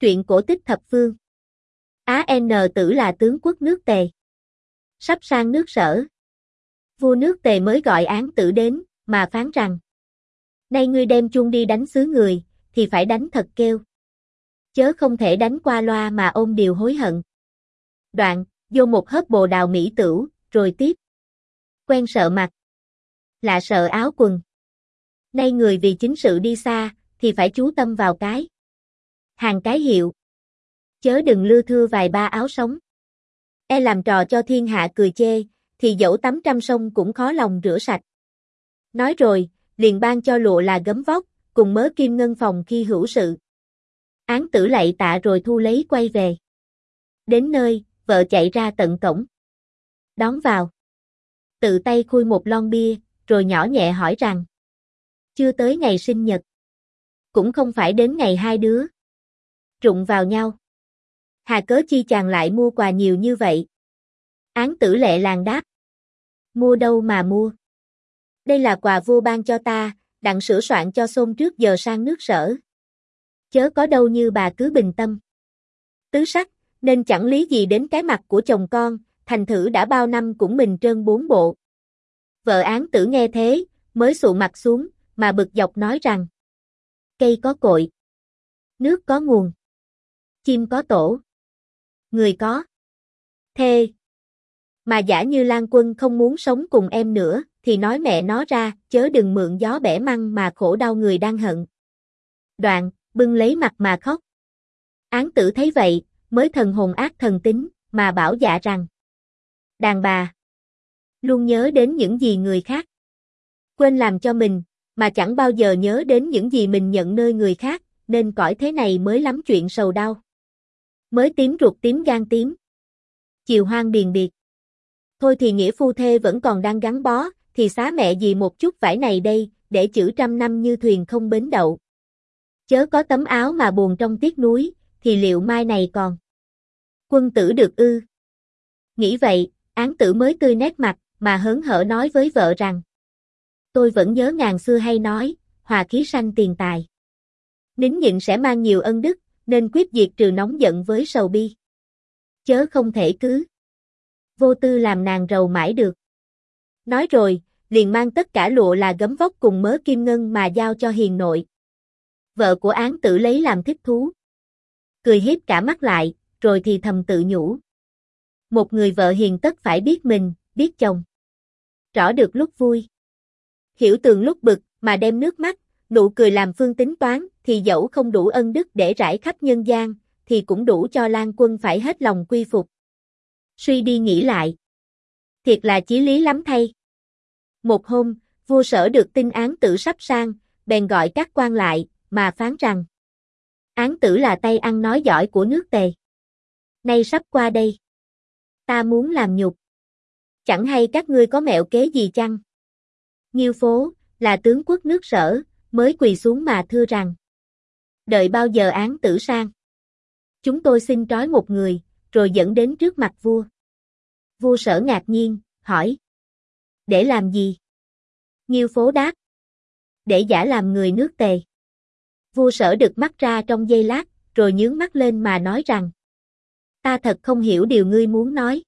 Truyện cổ tích thập phương. Á N Tử là tướng quốc nước Tề. Sắp sang nước Sở. Vua nước Tề mới gọi Án Tử đến, mà phán rằng: nay ngươi đem chuông đi đánh xứ người, thì phải đánh thật kêu. Chớ không thể đánh qua loa mà ôm điều hối hận. Đoạn, vô một hớp bồ đào mỹ tửu, rồi tiếp. Quen sợ mặt, lạ sợ áo quần. Nay người vì chính sự đi xa, thì phải chú tâm vào cái hàng cái hiệu. Chớ đừng lưa thưa vài ba áo sống. E làm trò cho thiên hạ cười chê, thì dẫu tắm trăm sông cũng khó lòng rửa sạch. Nói rồi, liền ban cho lụa là gấm vóc, cùng mớ kim ngân phòng khi hữu sự. Án Tử lạy tạ rồi thu lấy quay về. Đến nơi, vợ chạy ra tận cổng. Đón vào. Tự tay khui một lon bia, rồi nhỏ nhẹ hỏi rằng: chưa tới ngày sinh nhật. Cũng không phải đến ngày hai đứa rụng vào nhau. Hà cớ chi chàng lại mua quà nhiều như vậy? Án Tử lẹ làng đáp: mua đâu mà mua. Đây là quà vua ban cho ta, đặng sửa soạn cho xôn trước giờ sang nước Sở. Chớ có đâu như bà cứ bình tâm. Tứ sắc, nên chẳng lý gì đến cái mặt của chồng con, thành thử đã bao năm cũng mình trơn bốn bộ. Vợ Án Tử nghe thế, mới sụ mặt xuống, mà bực dọc nói rằng: cây có cội, nước có nguồn, chim có tổ, người có thê. Mà giả như Lan Quân không muốn sống cùng em nữa, thì nói mẹ nó ra, chớ đừng mượn gió bẻ măng mà khổ đau người đang hận. Đoạn, bưng lấy mặt mà khóc. Án Tử thấy vậy, mới thần hồn ác thần tính, mà bảo dạ rằng: đàn bà luôn nhớ đến những gì người khác quên làm cho mình, mà chẳng bao giờ nhớ đến những gì mình nhận nơi người khác, nên cõi thế này mới lắm chuyện sầu đau. Mới tím ruột tím gan tím, chiều hoang điền biệt. Thôi thì nghĩa phu thê vẫn còn đang gắn bó, thì xá mẹ gì một chút vải này đây, để chữ trăm năm như thuyền không bến đậu. Chớ có tấm áo mà buồn trong tiếc núi, thì liệu mai này còn quân tử được ư? Nghĩ vậy, Án Tử mới tươi nét mặt, mà hớn hở nói với vợ rằng: tôi vẫn nhớ ngàn xưa hay nói, hòa khí sanh tiền tài. Nín nhịn sẽ mang nhiều ân đức, nên quyết diệt trừ nóng giận với sầu bi. Chớ không thể cứ vô tư làm nàng rầu mãi được. Nói rồi, liền mang tất cả lụa là gấm vóc cùng mớ kim ngân mà giao cho hiền nội. Vợ của Án Tử lấy làm thích thú. Cười hiếp cả mắt lại, rồi thì thầm tự nhủ: một người vợ hiền tất phải biết mình, biết chồng. Rõ được lúc vui, hiểu tường lúc bực, mà đem nước mắt, nụ cười làm phương tính toán, thì dẫu không đủ ân đức để rải khắp nhân gian, thì cũng đủ cho Lan Quân phải hết lòng quy phục. Suy đi nghĩ lại, thiệt là chí lý lắm thay. Một hôm, vua Sở được tin Án Tử sắp sang, bèn gọi các quan lại, mà phán rằng: Án Tử là tay ăn nói giỏi của nước Tề. Nay sắp qua đây, ta muốn làm nhục. Chẳng hay các ngươi có mẹo kế gì chăng? Nghiêu Phố, là tướng quốc nước Sở, mới quỳ xuống mà thưa rằng: đợi bao giờ Án Tử sang, chúng tôi xin trói một người, rồi dẫn đến trước mặt vua. Vua Sở ngạc nhiên, hỏi: để làm gì? Nghiêu Phố đáp: để giả làm người nước Tề. Vua Sở đực mắt ra trong giây lát, rồi nhướng mắt lên mà nói rằng: ta thật không hiểu điều ngươi muốn nói.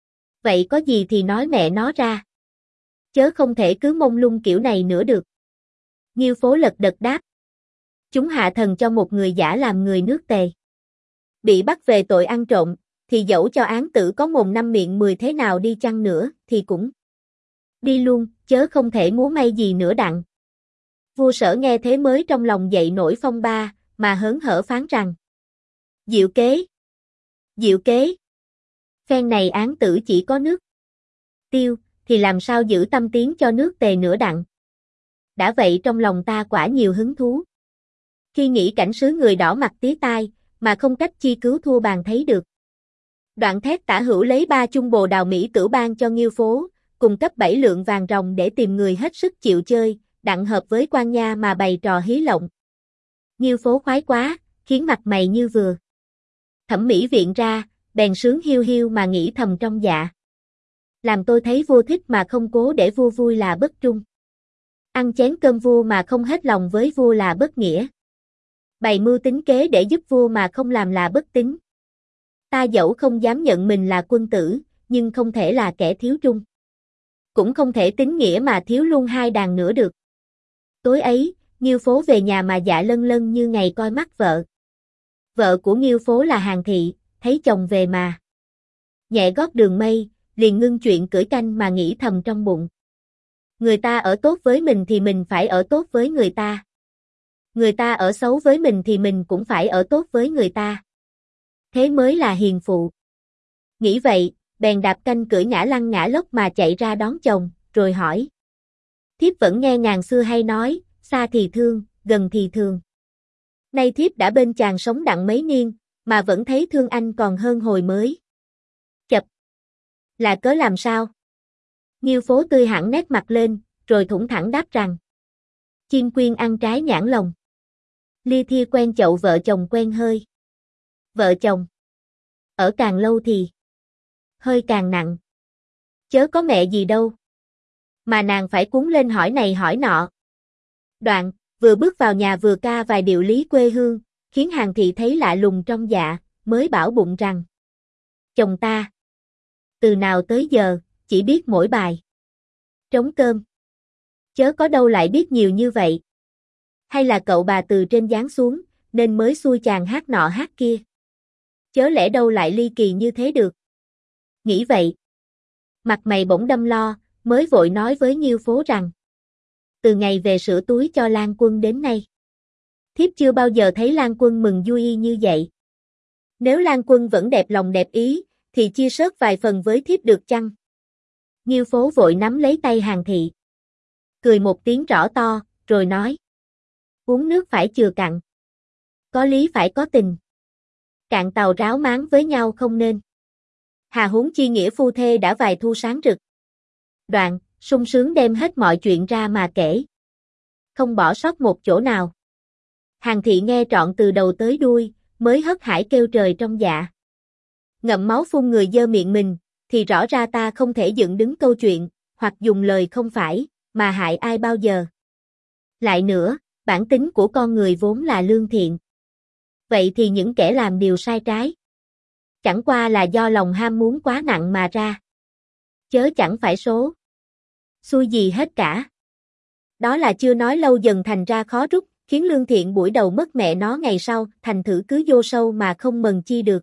Vậy có gì thì nói mẹ nó ra. Chớ không thể cứ mông lung kiểu này nữa được. Nghiêu Phố lật đật đáp: chúng hạ thần cho một người giả làm người nước Tề. Bị bắt về tội ăn trộm, thì dẫu cho Án Tử có mồm năm miệng 10 thế nào đi chăng nữa, thì cũng đi luôn, chớ không thể múa may gì nữa đặng. Vua Sở nghe thế mới trong lòng dậy nổi phong ba, mà hớn hở phán rằng: diệu kế, diệu kế. Phen này Án Tử chỉ có nước Tiêu, thì làm sao giữ tâm tiến cho nước Tề nữa đặng. Đã vậy trong lòng ta quả nhiều hứng thú. Khi nghĩ cảnh sứ người đỏ mặt tía tai, mà không cách chi cứu thua bàn thấy được. Đoạn thét tả hữu lấy 3 chung bồ đào mỹ tửu ban cho Nghiêu Phố, cùng cấp 7 lượng vàng ròng để tìm người hết sức chịu chơi, đặng hợp với quan nha mà bày trò hí lộng. Nghiêu Phố khoái quá, khiến mặt mày như vừa thẩm mỹ viện ra, bèn sướng hiu hiu mà nghĩ thầm trong dạ: làm tôi thấy vua thích mà không cố để vua vui là bất trung. Ăn chén cơm vua mà không hết lòng với vua là bất nghĩa. Bày mưu tính kế để giúp vua mà không làm là bất tín. Ta dẫu không dám nhận mình là quân tử, nhưng không thể là kẻ thiếu trung. Cũng không thể tín nghĩa mà thiếu luôn hai đàn nữa được. Tối ấy, Nghiêu Phố về nhà mà dạ lân lân như ngày coi mắt vợ. Vợ của Nghiêu Phố là Hàn Thị, thấy chồng về mà nhẹ gót đường mây, liền ngưng chuyện cưỡi canh mà nghĩ thầm trong bụng. Người ta ở tốt với mình thì mình phải ở tốt với người ta. Người ta ở xấu với mình thì mình cũng phải ở tốt với người ta. Thế mới là hiền phụ. Nghĩ vậy, bèn đạp canh cưỡi ngã lăn ngã lóc mà chạy ra đón chồng, rồi hỏi. Thiếp vẫn nghe ngàn xưa hay nói, xa thì thương, gần thì thường. Nay thiếp đã bên chàng sống đặng mấy niên, mà vẫn thấy thương anh còn hơn hồi mới. Chập! Là cớ làm sao? Nghiêu Phố tươi hẳn nét mặt lên, rồi thủng thẳng đáp rằng. Chim quyên ăn trái nhãn lồng. Lia thia quen chậu vợ chồng quen hơi. Vợ chồng. Ở càng lâu thì hơi càng nặng. Chớ có mẹ gì đâu. Mà nàng phải cuống lên hỏi này hỏi nọ. Đoạn, vừa bước vào nhà vừa ca vài điệu lý quê hương, khiến Hàn Thị thấy lạ lùng trong dạ, mới bảo bụng rằng. Chồng ta. Từ nào tới giờ, chỉ biết mỗi bài. Trống cơm. Chớ có đâu lại biết nhiều như vậy. Hay là cậu bà từ trên giáng xuống, nên mới xui chàng hát nọ hát kia. Chớ lẽ đâu lại ly kỳ như thế được. Nghĩ vậy. Mặt mày bỗng đâm lo, mới vội nói với Nghiêu Phố rằng. Từ ngày về sửa túi cho Lan Quân đến nay. Thiếp chưa bao giờ thấy Lan Quân mừng vui như vậy. Nếu Lan Quân vẫn đẹp lòng đẹp ý, thì chia sớt vài phần với thiếp được chăng? Nghiêu Phố vội nắm lấy tay Hàn Thị. Cười một tiếng rõ to, rồi nói. Uống nước phải chừa cạn. Có lý phải có tình. Cạn tàu ráo máng với nhau không nên. Hà huống chi nghĩa phu thê đã vài thu sáng rực. Đoạn, sung sướng đem hết mọi chuyện ra mà kể. Không bỏ sót một chỗ nào. Hàn Thị nghe trọn từ đầu tới đuôi, mới hớt hải kêu trời trong dạ. Ngậm máu phun người dơ miệng mình, thì rõ ra ta không thể dựng đứng câu chuyện, hoặc dùng lời không phải, mà hại ai bao giờ. Lại nữa, bản tính của con người vốn là lương thiện. Vậy thì những kẻ làm điều sai trái, chẳng qua là do lòng ham muốn quá nặng mà ra. Chớ chẳng phải số xui gì hết cả. Đó là chưa nói lâu dần thành ra khó rút, khiến lương thiện buổi đầu mất mẹ nó ngày sau, thành thử cứ vô sâu mà không mần chi được.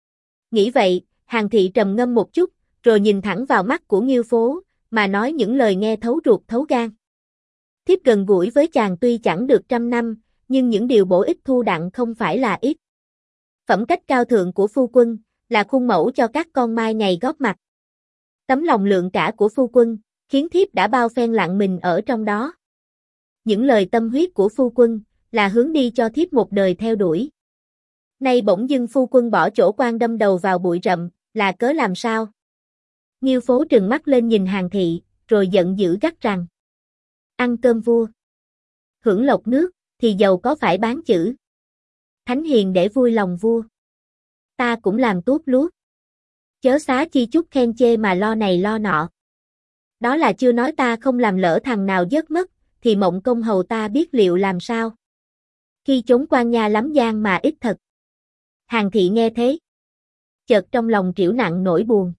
Nghĩ vậy, Hàn Thị trầm ngâm một chút, rồi nhìn thẳng vào mắt của Nghiêu Phố, mà nói những lời nghe thấu ruột thấu gan. Thiếp gần gũi với chàng tuy chẳng được 100 năm, nhưng những điều bổ ích thu đặng không phải là ít. Phẩm cách cao thượng của phu quân, là khuôn mẫu cho các con mai ngày góp mặt. Tấm lòng lượng cả của phu quân, khiến thiếp đã bao phen lặng mình ở trong đó. Những lời tâm huyết của phu quân, là hướng đi cho thiếp một đời theo đuổi. Nay bỗng dưng phu quân bỏ chỗ quan đâm đầu vào bụi rậm, là cớ làm sao? Nghiêu Phố trừng mắt lên nhìn Hàn Thị, rồi giận dữ gắt rằng. Ăn cơm vua. Hưởng lộc nước, thì giàu có phải bán chữ. Thánh hiền để vui lòng vua. Ta cũng làm tốt lúa. Chớ xá chi chút khen chê mà lo này lo nọ. Đó là chưa nói ta không làm lỡ thằng nào dớt mất, thì mộng công hầu ta biết liệu làm sao. Khi chốn quan nha lắm gian mà ít thật. Hàn Thị nghe thế. Chợt trong lòng trĩu nặng nỗi buồn.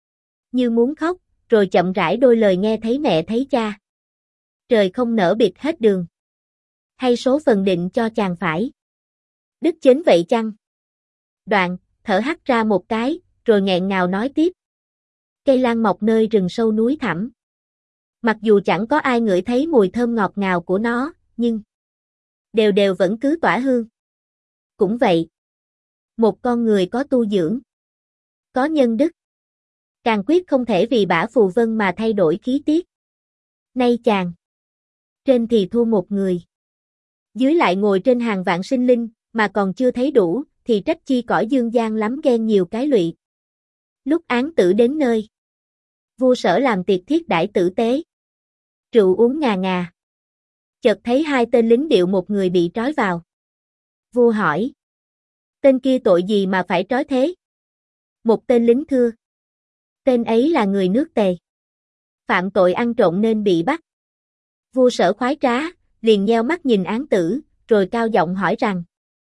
Như muốn khóc, rồi chậm rãi đôi lời nghe thấy mẹ thấy cha. Trời không nỡ bịt hết đường. Hay số phần định cho chàng phải. Đức chến vậy chăng? Đoạn, thở hắt ra một cái, rồi nghẹn ngào nói tiếp. Cây lan mọc nơi rừng sâu núi thẳm. Mặc dù chẳng có ai ngửi thấy mùi thơm ngọt ngào của nó, nhưng đều đều vẫn cứ tỏa hương. Cũng vậy. Một con người có tu dưỡng, có nhân đức, càng quyết không thể vì bả phù vân mà thay đổi khí tiết. Nay chàng, trên thì thua một người, dưới lại ngồi trên hàng vạn sinh linh, mà còn chưa thấy đủ, thì trách chi cõi dương gian lắm ghen nhiều cái lụy. Lúc án tử đến nơi, vua Sở làm tiệc thiết đãi tử tế. Rượu uống ngà ngà. Chợt thấy hai tên lính điệu một người bị trói vào. Vua hỏi. Tên kia tội gì mà phải trói thế? Một tên lính thưa. Tên ấy là người nước Tề. Phạm tội ăn trộm nên bị bắt. Vua Sở khoái trá, liền nheo mắt nhìn án tử, rồi cao giọng hỏi rằng.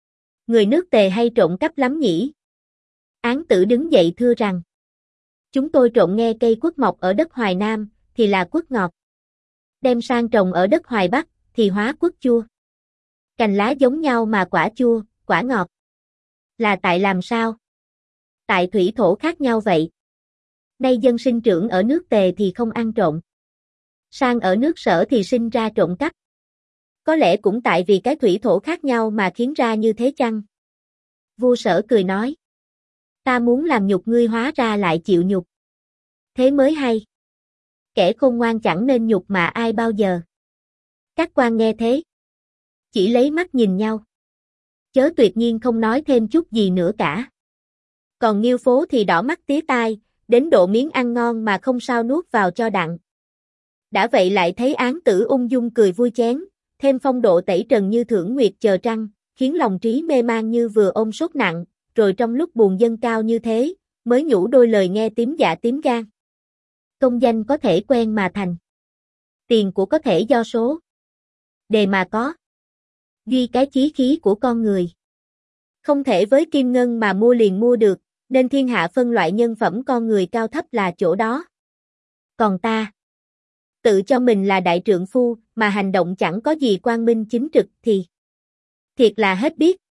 Người nước Tề hay trộm cắp lắm nhỉ? Án Tử đứng dậy thưa rằng, chúng tôi trộm nghe cây quất mọc ở đất Hoài Nam, thì là quất ngọt. Đem sang trồng ở đất Hoài Bắc, thì hóa quất chua. Cành lá giống nhau mà quả chua, quả ngọt. Là tại làm sao? Tại thủy thổ khác nhau vậy. Nay dân sinh trưởng ở nước Tề thì không ăn trộm. Sang ở nước Sở thì sinh ra trộm cắp. Có lẽ cũng tại vì cái thủy thổ khác nhau mà khiến ra như thế chăng? Vua Sở cười nói. Ta muốn làm nhục ngươi hóa ra lại chịu nhục. Thế mới hay. Kẻ khôn ngoan chẳng nên nhục mà ai bao giờ. Các quan nghe thế. Chỉ lấy mắt nhìn nhau. Chớ tuyệt nhiên không nói thêm chút gì nữa cả. Còn Nghiêu Phố thì đỏ mắt tía tai, đến độ miếng ăn ngon mà không sao nuốt vào cho đặng. Đã vậy lại thấy Án Tử ung dung cười vui chén, thêm phong độ tẩy trần như thưởng nguyệt chờ trăng, khiến lòng trí mê man như vừa ôm sốt nặng, rồi trong lúc buồn dâng cao như thế, mới nhủ đôi lời nghe tím dạ tím gan. Công danh có thể quen mà thành. Tiền của có thể do số. Đề mà có. Duy cái chí khí của con người. Không thể với kim ngân mà mua liền mua được, nên thiên hạ phân loại nhân phẩm con người cao thấp là chỗ đó. Còn ta, tự cho mình là đại trượng phu, mà hành động chẳng có gì quang minh chính trực thì thiệt là hết biết.